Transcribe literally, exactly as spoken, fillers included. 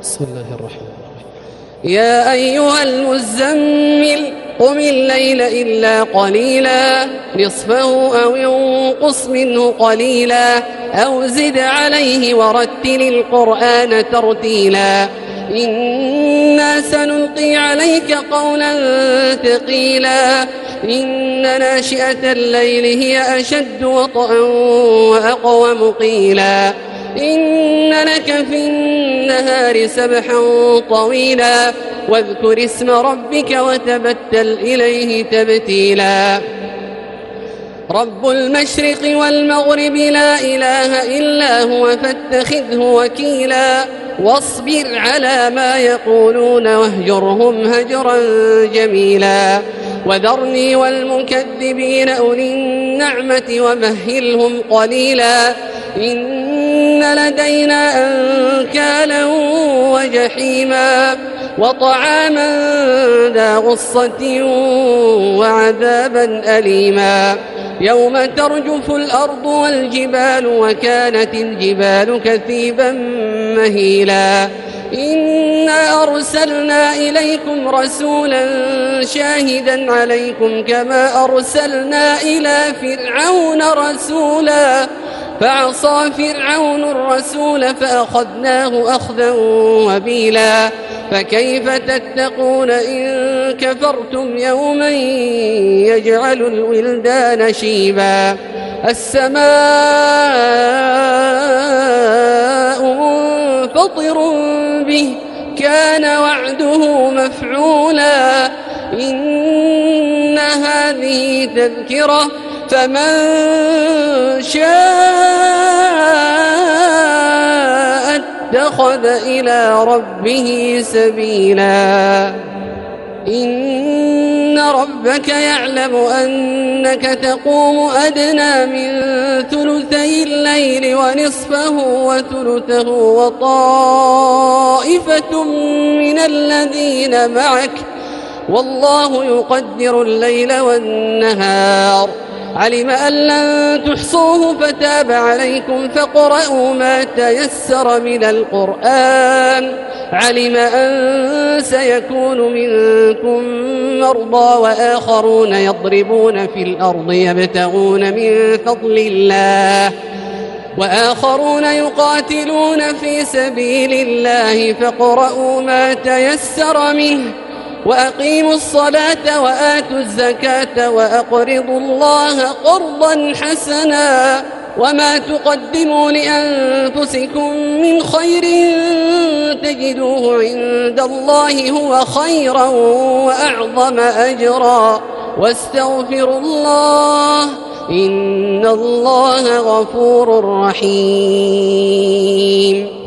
بسم الله الرحمن الرحيم. يا أيها المزمل قم الليل إلا قليلا نصفه أو ينقص منه قليلا أو زد عليه ورتل القرآن ترتيلا إنا سنلقي عليك قولا ثقيلا إن ناشئة الليل هي أشد وطئا وأقوم قيلا إن لك في النهار سبحا طويلا واذكر اسم ربك وتبتل إليه تبتيلا رب المشرق والمغرب لا إله إلا هو فاتخذه وكيلا واصبر على ما يقولون واهجرهم هجرا جميلا وذرني والمكذبين أولي النعمة ومهلهم قليلا إن لدينا أنكالا وجحيما وطعاما ذا غصة وعذابا أليما يوم ترجف الأرض والجبال وكانت الجبال كثيبا مهيلا إنا أرسلنا إليكم رسولا شاهدا عليكم كما أرسلنا إلى فرعون رسولا فعصى فرعون الرسول فأخذناه أخذا وبيلا فكيف تتقون إن كفرتم يوما يجعل الولدان شيبا السماء منفطر به كان وعده مفعولا إن هذه تذكرة فمن شاء اتخذ إلى ربه سبيلا إن ربك يعلم أنك تقوم أدنى من ثلثي الليل ونصفه وثلثه وطائفة من الذين معك والله يقدر الليل والنهار علم أن لن تحصوه فتاب عليكم فاقرؤوا ما تيسر من القرآن علم أن سيكون منكم مرضى وآخرون يضربون في الأرض يبتغون من فضل الله وآخرون يقاتلون في سبيل الله فاقرؤوا ما تيسر منه وأقيموا الصلاة وآتوا الزكاة وأقرضوا الله قرضا حسنا وما تقدموا لأنفسكم من خير تجدوه عند الله هو خيرا وأعظم أجرا واستغفروا الله إن الله غفور رحيم.